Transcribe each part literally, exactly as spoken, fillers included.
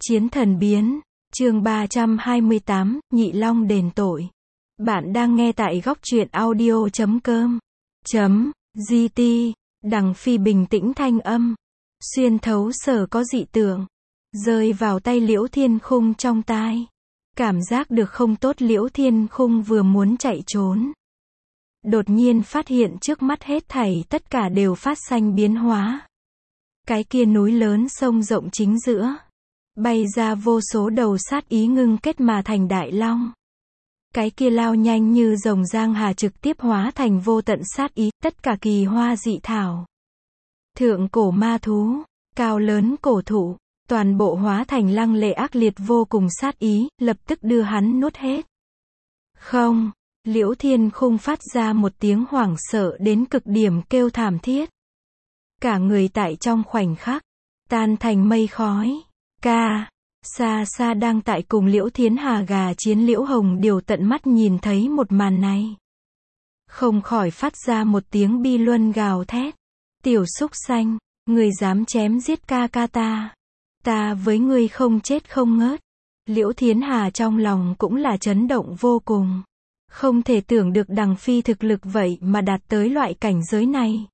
Chiến thần biến, chương ba trăm hai mươi tám, Nhị Long đền tội. Bạn đang nghe tại góc truyện audio chấm com. Chấm, gt, Đằng Phi bình tĩnh thanh âm. Xuyên thấu sở có dị tượng. Rơi vào tay Liễu Thiên Khung trong tai. Cảm giác được không tốt, Liễu Thiên Khung vừa muốn chạy trốn. Đột nhiên phát hiện trước mắt hết thảy tất cả đều phát sinh biến hóa. Cái kia núi lớn sông rộng chính giữa. Bay ra vô số đầu sát ý ngưng kết mà thành đại long. Cái kia lao nhanh như rồng giang hà trực tiếp hóa thành vô tận sát ý, tất cả kỳ hoa dị thảo. Thượng cổ ma thú, cao lớn cổ thụ, toàn bộ hóa thành lăng lệ ác liệt vô cùng sát ý, lập tức đưa hắn nuốt hết. Không, Liễu Thiên Khung phát ra một tiếng hoảng sợ đến cực điểm kêu thảm thiết. Cả người tại trong khoảnh khắc, tan thành mây khói. Ca, xa xa đang tại cùng Liễu Thiến Hà gà chiến Liễu Hồng Điều tận mắt nhìn thấy một màn này. Không khỏi phát ra một tiếng bi luân gào thét. Tiểu súc sanh, người dám chém giết ca ca ta. Ta với ngươi không chết không ngớt. Liễu Thiến Hà trong lòng cũng là chấn động vô cùng. Không thể tưởng được Đằng Phi thực lực vậy mà đạt tới loại cảnh giới này.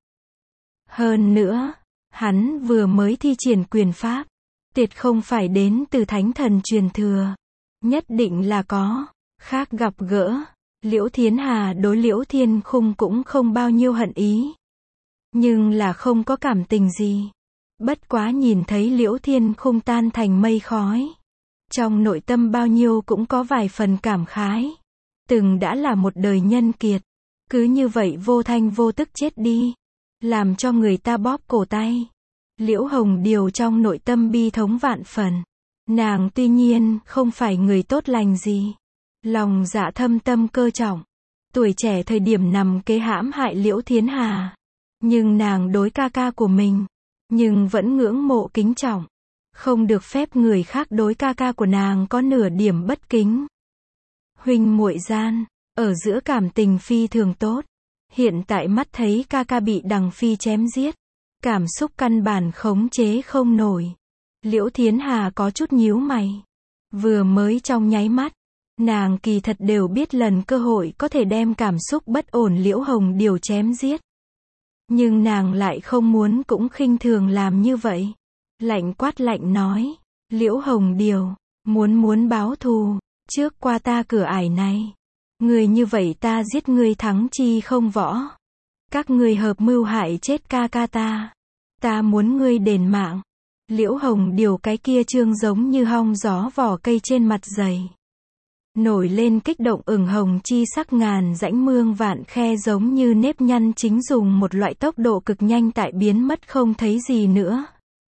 Hơn nữa, hắn vừa mới thi triển quyền pháp. Tuyệt không phải đến từ thánh thần truyền thừa. Nhất định là có. Khác gặp gỡ. Liễu Thiến Hà đối Liễu Thiên Khung cũng không bao nhiêu hận ý. Nhưng là không có cảm tình gì. Bất quá nhìn thấy Liễu Thiên Khung tan thành mây khói. Trong nội tâm bao nhiêu cũng có vài phần cảm khái. Từng đã là một đời nhân kiệt. Cứ như vậy vô thanh vô tức chết đi. Làm cho người ta bóp cổ tay. Liễu Hồng Điều trong nội tâm bi thống vạn phần. Nàng tuy nhiên không phải người tốt lành gì. Lòng dạ thâm tâm cơ trọng. Tuổi trẻ thời điểm nằm kế hãm hại Liễu Thiến Hà. Nhưng nàng đối ca ca của mình. Nhưng vẫn ngưỡng mộ kính trọng. Không được phép người khác đối ca ca của nàng có nửa điểm bất kính. Huynh muội gian, ở giữa cảm tình phi thường tốt. Hiện tại mắt thấy ca ca bị Đằng Phi chém giết. Cảm xúc căn bản khống chế không nổi. Liễu Thiến Hà có chút nhíu mày. Vừa mới trong nháy mắt, nàng kỳ thật đều biết lần cơ hội có thể đem cảm xúc bất ổn Liễu Hồng Điều chém giết. Nhưng nàng lại không muốn cũng khinh thường làm như vậy. Lạnh quát lạnh nói, Liễu Hồng Điều, muốn muốn báo thù, trước qua ta cửa ải này. Người như vậy ta giết ngươi thắng chi không võ. Các ngươi hợp mưu hại chết ca ca ta. Ta muốn ngươi đền mạng. Liễu Hồng Điều cái kia trương giống như hong gió vỏ cây trên mặt dày. Nổi lên kích động ửng hồng chi sắc, ngàn rãnh mương vạn khe giống như nếp nhăn chính dùng một loại tốc độ cực nhanh tại biến mất không thấy gì nữa.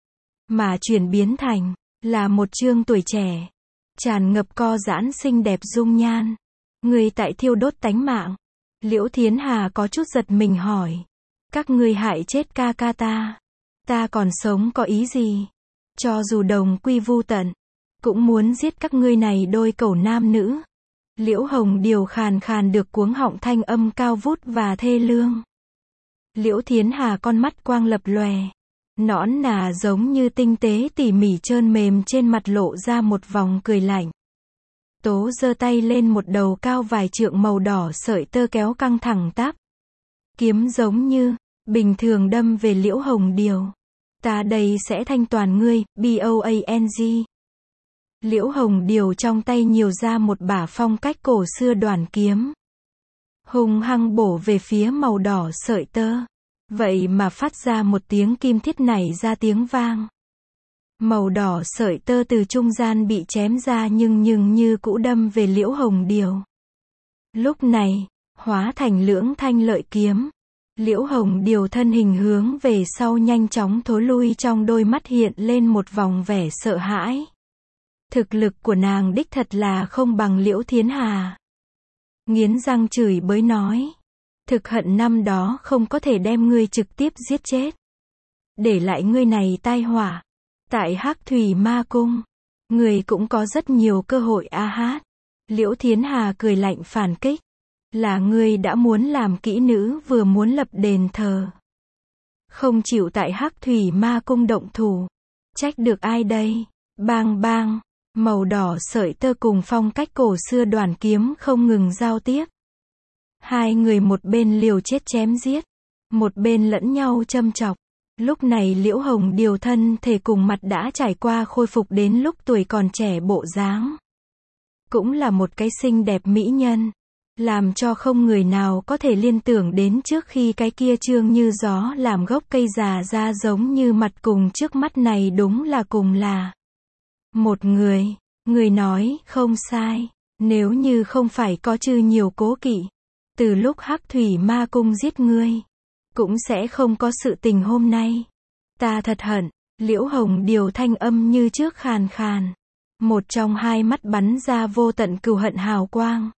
Mà chuyển biến thành, là một trương tuổi trẻ. Tràn ngập co giãn xinh đẹp dung nhan. Người tại thiêu đốt tánh mạng. Liễu Thiến Hà có chút giật mình hỏi. Các ngươi hại chết ca ca ta. Ta còn sống có ý gì? Cho dù đồng quy vu tận. Cũng muốn giết các ngươi này đôi cẩu nam nữ. Liễu Hồng Điều khàn khàn được cuống họng thanh âm cao vút và thê lương. Liễu Thiến Hà con mắt quang lập lòe. Nõn nà giống như tinh tế tỉ mỉ trơn mềm trên mặt lộ ra một vòng cười lạnh. Tố giơ tay lên một đầu cao vài trượng màu đỏ sợi tơ kéo căng thẳng tắp. Kiếm giống như, bình thường đâm về Liễu Hồng Điều. Ta đây sẽ thanh toàn ngươi, B-O-A-N-G. Liễu Hồng Điều trong tay nhiều ra một bả phong cách cổ xưa đoản kiếm. Hung hăng bổ về phía màu đỏ sợi tơ. Vậy mà phát ra một tiếng kim thiết nảy ra tiếng vang. Màu đỏ sợi tơ từ trung gian bị chém ra nhưng nhưng như cũ đâm về Liễu Hồng Điều. Lúc này, hóa thành lưỡng thanh lợi kiếm. Liễu Hồng Điều thân hình hướng về sau nhanh chóng thối lui, trong đôi mắt hiện lên một vòng vẻ sợ hãi. Thực lực của nàng đích thật là không bằng Liễu Thiến Hà. Nghiến răng chửi bới nói. Thực hận năm đó không có thể đem ngươi trực tiếp giết chết. Để lại ngươi này tai họa. Tại Hắc Thủy Ma Cung, người cũng có rất nhiều cơ hội a hát. Liễu Thiến Hà cười lạnh phản kích. Là ngươi đã muốn làm kỹ nữ vừa muốn lập đền thờ. Không chịu tại Hắc Thủy Ma Cung động thủ. Trách được ai đây? Bang bang, màu đỏ sợi tơ cùng phong cách cổ xưa đoàn kiếm không ngừng giao tiếp. Hai người một bên liều chết chém giết, một bên lẫn nhau châm chọc. Lúc này Liễu Hồng Điều thân thể cùng mặt đã trải qua khôi phục đến lúc tuổi còn trẻ bộ dáng. Cũng là một cái xinh đẹp mỹ nhân, làm cho không người nào có thể liên tưởng đến trước khi cái kia trương như gió làm gốc cây già ra giống như mặt cùng trước mắt này đúng là cùng là một người. Người nói không sai, nếu như không phải có chư nhiều cố kỵ, từ lúc Hắc Thủy Ma Cung giết ngươi, cũng sẽ không có sự tình hôm nay. Ta thật hận. Liễu Hồng Điều thanh âm như trước khàn khàn. Một trong hai mắt bắn ra vô tận cừu hận hào quang.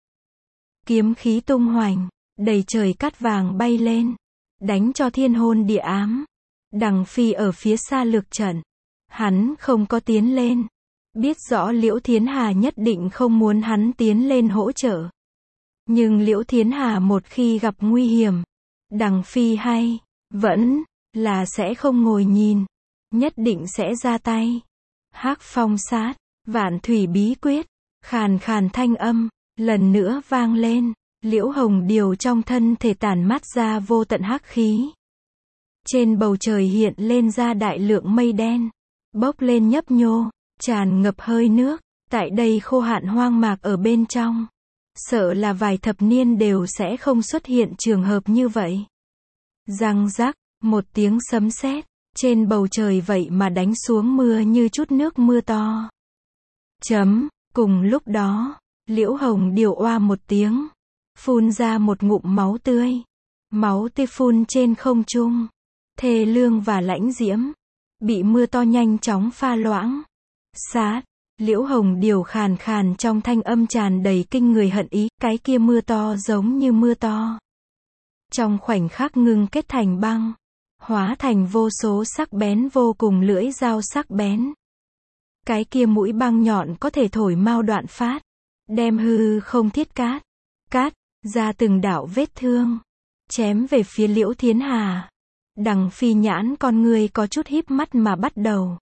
Kiếm khí tung hoành, đầy trời cát vàng bay lên, đánh cho thiên hôn địa ám. Đằng Phi ở phía xa lược trận, hắn không có tiến lên, biết rõ Liễu Thiến Hà nhất định không muốn hắn tiến lên hỗ trợ. Nhưng Liễu Thiến Hà một khi gặp nguy hiểm, Đằng Phi hay vẫn là sẽ không ngồi nhìn, nhất định sẽ ra tay. Hắc Phong sát, Vạn Thủy bí quyết, khàn khàn thanh âm lần nữa vang lên. Liễu Hồng Điều trong thân thể tản mát ra vô tận hắc khí. Trên bầu trời hiện lên ra đại lượng mây đen, bốc lên nhấp nhô, tràn ngập hơi nước. Tại đây khô hạn hoang mạc ở bên trong, sợ là vài thập niên đều sẽ không xuất hiện trường hợp như vậy. Răng rắc, một tiếng sấm sét, trên bầu trời vậy mà đánh xuống mưa như chút nước mưa to. Chấm, cùng lúc đó, Liễu Hồng Điều oa một tiếng, phun ra một ngụm máu tươi. Máu tươi phun trên không trung, thê lương và lãnh diễm, bị mưa to nhanh chóng pha loãng. Sát, Liễu Hồng Điều khàn khàn trong thanh âm tràn đầy kinh người hận ý, cái kia mưa to giống như mưa to. Trong khoảnh khắc ngưng kết thành băng, hóa thành vô số sắc bén vô cùng lưỡi dao sắc bén. Cái kia mũi băng nhọn có thể thổi mau đoạn phát, đem hư không thiết cát, cát, ra từng đạo vết thương, chém về phía Liễu Thiến Hà. Đằng Phi nhãn con người có chút híp mắt mà bắt đầu.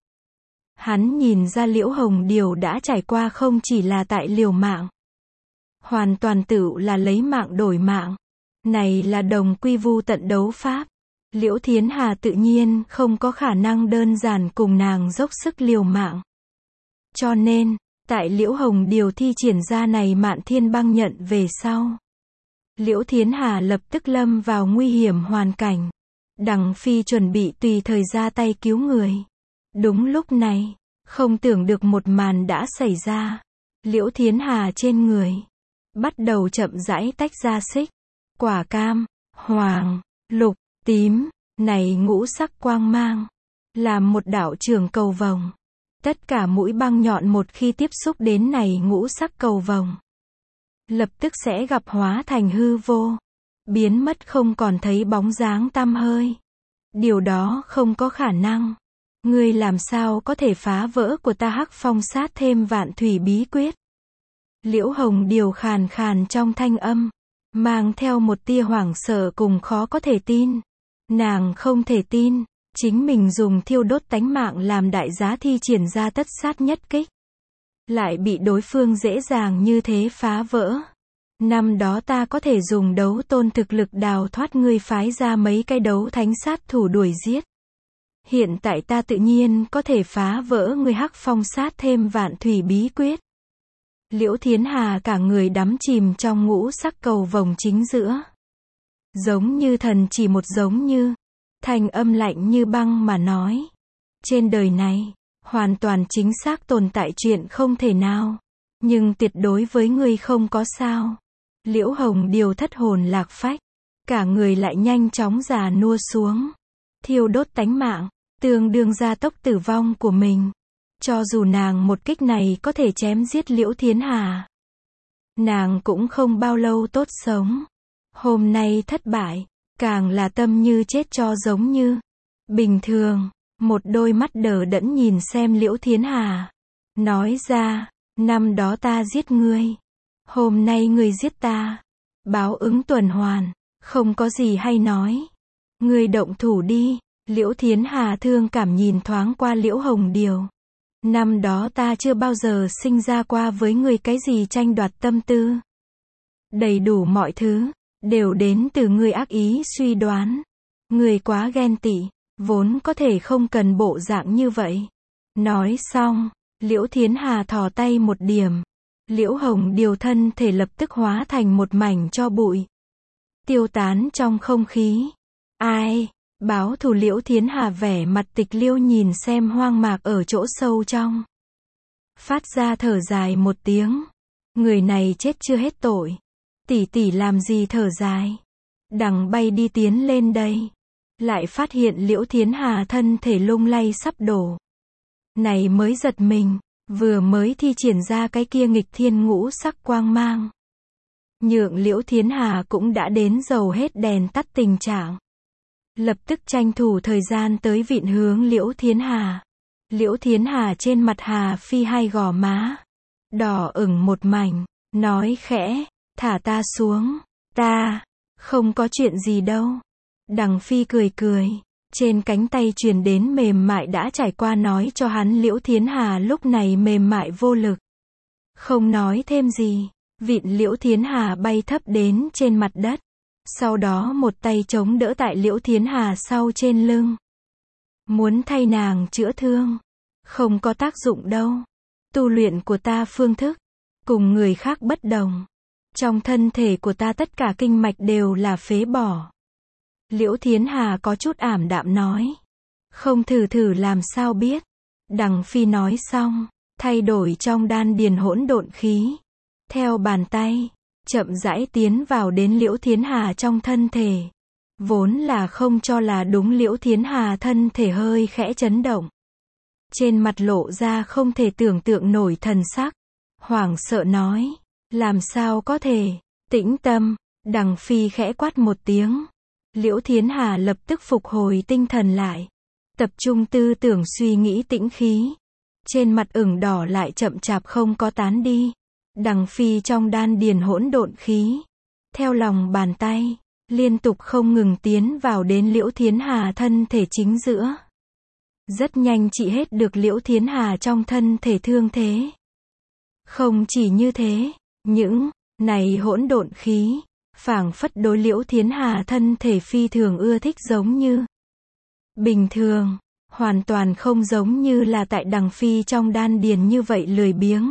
Hắn nhìn ra Liễu Hồng Điều đã trải qua không chỉ là tại liều mạng, hoàn toàn tự là lấy mạng đổi mạng. Này là đồng quy vu tận đấu pháp. Liễu Thiến Hà tự nhiên không có khả năng đơn giản cùng nàng dốc sức liều mạng. Cho nên, tại Liễu Hồng Điều thi triển ra này Mạn Thiên Băng Nhận về sau, Liễu Thiến Hà lập tức lâm vào nguy hiểm hoàn cảnh. Đằng Phi chuẩn bị tùy thời ra tay cứu người. Đúng lúc này, không tưởng được một màn đã xảy ra. Liễu Thiến Hà trên người bắt đầu chậm rãi tách ra xích, quả cam, hoàng, lục, tím, này ngũ sắc quang mang, làm một đạo trường cầu vồng. Tất cả mũi băng nhọn một khi tiếp xúc đến này ngũ sắc cầu vồng, lập tức sẽ gặp hóa thành hư vô, biến mất không còn thấy bóng dáng tăm hơi. Điều đó không có khả năng. Ngươi làm sao có thể phá vỡ của ta Hắc Phong sát thêm Vạn Thủy bí quyết? Liễu Hồng Điều khàn khàn trong thanh âm, mang theo một tia hoảng sợ cùng khó có thể tin. Nàng không thể tin, chính mình dùng thiêu đốt tánh mạng làm đại giá thi triển ra tất sát nhất kích, lại bị đối phương dễ dàng như thế phá vỡ. Năm đó ta có thể dùng đấu tôn thực lực đào thoát ngươi phái ra mấy cái đấu thánh sát thủ đuổi giết. Hiện tại ta tự nhiên có thể phá vỡ ngươi Hắc Phong sát thêm Vạn Thủy bí quyết. Liễu Thiến Hà cả người đắm chìm trong ngũ sắc cầu vồng chính giữa. Giống như thần chỉ một giống như, thanh âm lạnh như băng mà nói. Trên đời này, hoàn toàn chính xác tồn tại chuyện không thể nào. Nhưng tuyệt đối với ngươi không có sao. Liễu Hồng Điều thất hồn lạc phách, cả người lại nhanh chóng già nua xuống. Thiêu đốt tánh mạng, tương đương gia tốc tử vong của mình. Cho dù nàng một kích này có thể chém giết Liễu Thiến Hà, nàng cũng không bao lâu tốt sống. Hôm nay thất bại, càng là tâm như chết cho giống như. Bình thường, một đôi mắt đờ đẫn nhìn xem Liễu Thiến Hà, nói ra, năm đó ta giết ngươi, hôm nay ngươi giết ta, báo ứng tuần hoàn, không có gì hay nói. Ngươi động thủ đi. Liễu Thiến Hà thương cảm nhìn thoáng qua Liễu Hồng Điều. Năm đó ta chưa bao giờ sinh ra qua với người cái gì tranh đoạt tâm tư. Đầy đủ mọi thứ, đều đến từ người ác ý suy đoán. Người quá ghen tị, vốn có thể không cần bộ dạng như vậy. Nói xong, Liễu Thiến Hà thò tay một điểm. Liễu Hồng Điều thân thể lập tức hóa thành một mảnh tro bụi. Tiêu tán trong không khí. Ai? Báo thù Liễu Thiến Hà vẻ mặt tịch liêu nhìn xem hoang mạc ở chỗ sâu trong. Phát ra thở dài một tiếng. Người này chết chưa hết tội. Tỷ tỷ làm gì thở dài. Đằng bay đi tiến lên đây. Lại phát hiện Liễu Thiến Hà thân thể lung lay sắp đổ. Này mới giật mình. Vừa mới thi triển ra cái kia nghịch thiên ngũ sắc quang mang. Nhượng Liễu Thiến Hà cũng đã đến dầu hết đèn tắt tình trạng. Lập tức tranh thủ thời gian tới vịn hướng Liễu Thiến Hà. Liễu Thiến Hà trên mặt Hà Phi hai gò má. Đỏ ửng một mảnh. Nói khẽ. Thả ta xuống. Ta. Không có chuyện gì đâu. Đằng Phi cười cười. Trên cánh tay truyền đến mềm mại đã trải qua nói cho hắn Liễu Thiến Hà lúc này mềm mại vô lực. Không nói thêm gì. Vịn Liễu Thiến Hà bay thấp đến trên mặt đất. Sau đó một tay chống đỡ tại Liễu Thiến Hà sau trên lưng. Muốn thay nàng chữa thương. Không có tác dụng đâu. Tu luyện của ta phương thức. Cùng người khác bất đồng. Trong thân thể của ta tất cả kinh mạch đều là phế bỏ. Liễu Thiến Hà có chút ảm đạm nói. Không thử thử làm sao biết. Đằng Phi nói xong. Thay đổi trong đan điền hỗn độn khí. Theo bàn tay. Chậm rãi tiến vào đến Liễu Thiến Hà trong thân thể. Vốn là không cho là đúng Liễu Thiến Hà thân thể hơi khẽ chấn động. Trên mặt lộ ra không thể tưởng tượng nổi thần sắc. Hoảng sợ nói. Làm sao có thể. Tĩnh tâm. Đằng Phi khẽ quát một tiếng. Liễu Thiến Hà lập tức phục hồi tinh thần lại. Tập trung tư tưởng suy nghĩ tĩnh khí. Trên mặt ửng đỏ lại chậm chạp không có tán đi. Đằng Phi trong đan điền hỗn độn khí. Theo lòng bàn tay. Liên tục không ngừng tiến vào đến Liễu Thiến Hà thân thể chính giữa. Rất nhanh trị hết được Liễu Thiến Hà trong thân thể thương thế. Không chỉ như thế. Những này hỗn độn khí. Phảng phất đối Liễu Thiến Hà thân thể phi thường ưa thích giống như. Bình thường. Hoàn toàn không giống như là tại đằng Phi trong đan điền như vậy lười biếng.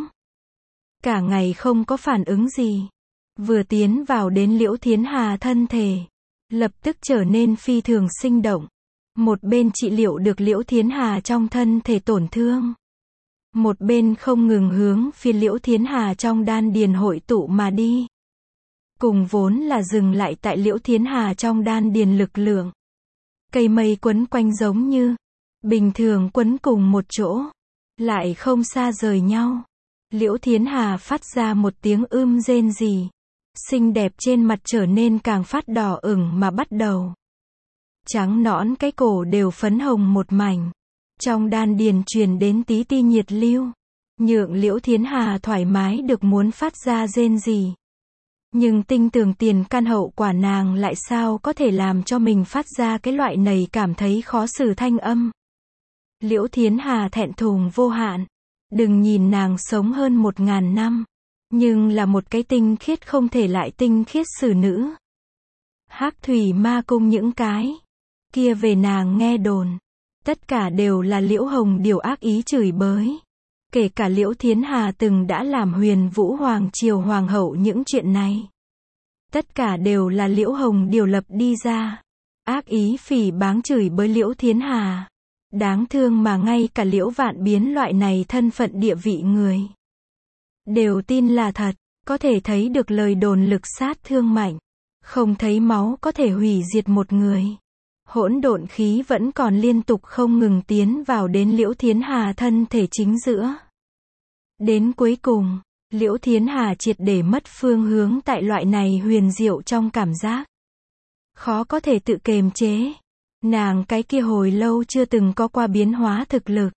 Cả ngày không có phản ứng gì. Vừa tiến vào đến Liễu Thiến Hà thân thể. Lập tức trở nên phi thường sinh động. Một bên trị liệu được Liễu Thiến Hà trong thân thể tổn thương. Một bên không ngừng hướng phía Liễu Thiến Hà trong đan điền hội tụ mà đi. Cùng vốn là dừng lại tại Liễu Thiến Hà trong đan điền lực lượng. Cây mây quấn quanh giống như. Bình thường quấn cùng một chỗ. Lại không xa rời nhau. Liễu Thiến Hà phát ra một tiếng ưm rên rỉ. Xinh đẹp trên mặt trở nên càng phát đỏ ửng mà bắt đầu. Trắng nõn cái cổ đều phấn hồng một mảnh. Trong đan điền truyền đến tí ti nhiệt lưu. Nhượng Liễu Thiến Hà thoải mái được muốn phát ra rên rỉ. Nhưng tinh tường tiền căn hậu quả nàng lại sao có thể làm cho mình phát ra cái loại này cảm thấy khó xử thanh âm. Liễu Thiến Hà thẹn thùng vô hạn. Đừng nhìn nàng sống hơn một ngàn năm. Nhưng là một cái tinh khiết không thể lại tinh khiết xử nữ. Hắc thủy ma cung những cái. Kia về nàng nghe đồn. Tất cả đều là Liễu Hồng Điều ác ý chửi bới. Kể cả Liễu Thiến Hà từng đã làm Huyền Vũ Hoàng Triều Hoàng hậu những chuyện này. Tất cả đều là Liễu Hồng Điều lập đi ra. Ác ý phỉ báng chửi bới Liễu Thiến Hà. Đáng thương mà ngay cả Liễu Vạn Biến loại này thân phận địa vị người. Đều tin là thật. Có thể thấy được lời đồn lực sát thương mạnh. Không thấy máu có thể hủy diệt một người. Hỗn độn khí vẫn còn liên tục không ngừng tiến vào đến Liễu Thiến Hà thân thể chính giữa. Đến cuối cùng, Liễu Thiến Hà triệt để mất phương hướng tại loại này huyền diệu trong cảm giác. Khó có thể tự kềm chế. Nàng cái kia hồi lâu chưa từng có qua biến hóa thực lực.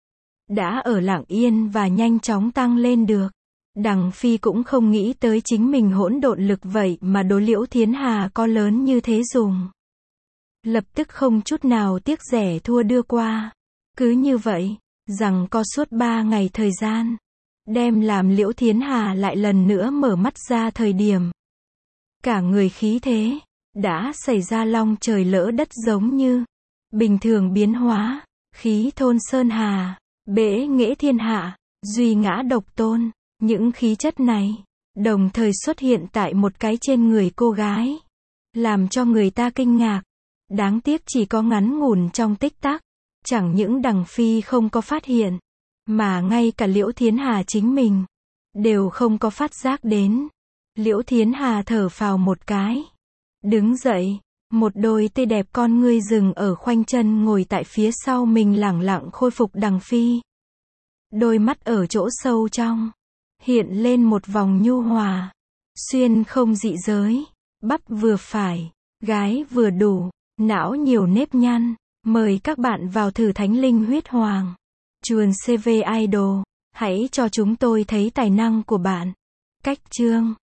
Đã ở lặng yên và nhanh chóng tăng lên được. Đằng Phi cũng không nghĩ tới chính mình hỗn độn lực vậy mà đối Liễu Thiến Hà có lớn như thế dùng. Lập tức không chút nào tiếc rẻ thua đưa qua. Cứ như vậy, rằng có suốt ba ngày thời gian, đem làm Liễu Thiến Hà lại lần nữa mở mắt ra thời điểm. Cả người khí thế, đã xảy ra long trời lỡ đất giống như, bình thường biến hóa, khí thôn sơn hà, bể nghệ thiên hạ, duy ngã độc tôn, những khí chất này, đồng thời xuất hiện tại một cái trên người cô gái, làm cho người ta kinh ngạc. Đáng tiếc chỉ có ngắn ngủn trong tích tắc, chẳng những Đằng Phi không có phát hiện, mà ngay cả Liễu Thiến Hà chính mình, đều không có phát giác đến. Liễu Thiến Hà thở phào một cái, đứng dậy, một đôi tươi đẹp con ngươi dừng ở khoanh chân ngồi tại phía sau mình lẳng lặng khôi phục Đằng Phi. Đôi mắt ở chỗ sâu trong, hiện lên một vòng nhu hòa, xuyên không dị giới, bắp vừa phải, gái vừa đủ, não nhiều nếp nhăn. Mời các bạn vào thử Thánh Linh Huyết Hoàng. Chuồn xê vê Idol, hãy cho chúng tôi thấy tài năng của bạn. Cách chương